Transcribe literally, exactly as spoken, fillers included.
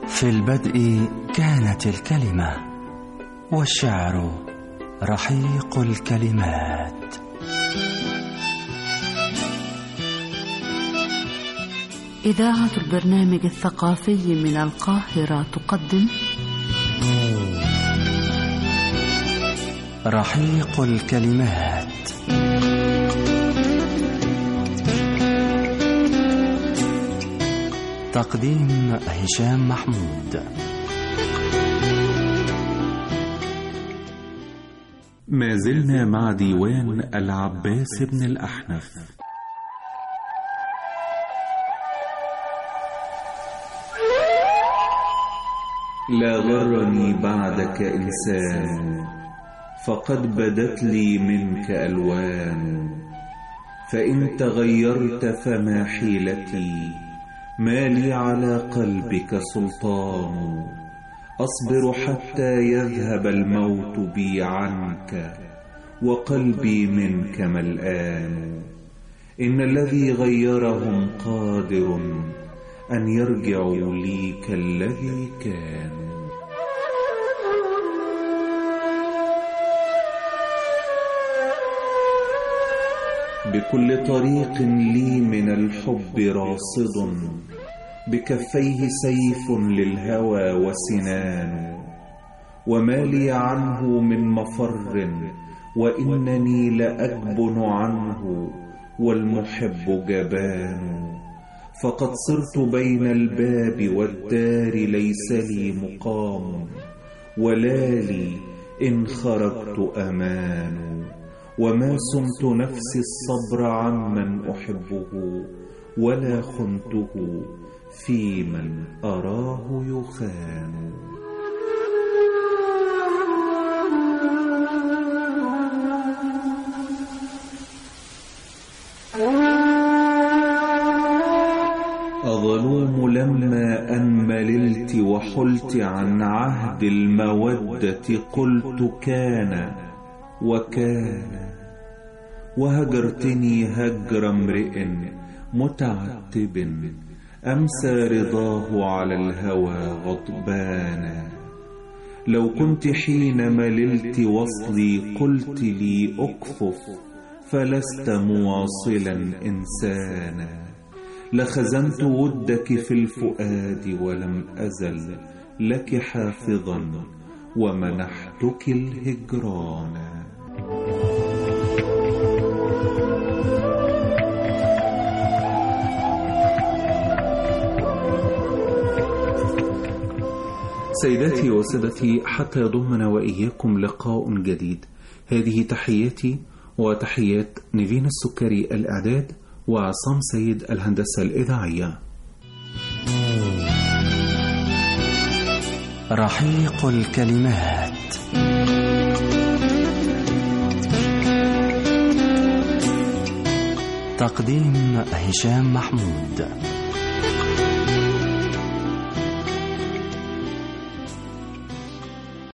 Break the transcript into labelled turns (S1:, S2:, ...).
S1: في البدء كانت الكلمة، والشعر رحيق الكلمات.
S2: إذاعة البرنامج الثقافي من القاهرة تقدم
S1: رحيق الكلمات. تقديم هشام محمود.
S3: ما زلنا مع ديوان العباس بن الأحنف. لا غرني بعدك إنسان، فقد بدت لي منك ألوان. فإن تغيرت فما حيلتي، ما لي على قلبك سلطان. أصبر حتى يذهب الموت بي عنك، وقلبي منك ملآن. إن الذي غيرهم قادر أن يرجعوا لي كالذي كان. بكل طريق لي من الحب راصد، بكفيه سيف للهوى وسنان. وما لي عنه من مفر، وإنني لأجبن عنه والمحب جبان. فقد صرت بين الباب والدار، ليس لي مقام ولا لي إن خرجت أمان. وما صمت نفسي الصبر عمن أحبه، ولا خنته في من أراه يخان. أظلوم لما أن مللت وحلت عن عهد المودة، قلت كان وكان. وهجرتني هجر امرئ متعتب، أمسى رضاه على الهوى غضبانا. لو كنت حين مللت وصلي قلت لي أكفف، فلست مواصلا إنسانا. لخزنت ودك في الفؤاد ولم أزل لك حافظا، ومنحتك الهجران. سيداتي وسادتي، حتى يضمنا وإياكم لقاء جديد، هذه تحياتي وتحيات نيفين السكري الإعداد، وعصام سيد الهندسة الإذاعية.
S1: رحيق الكلمات. تقديم هشام محمود.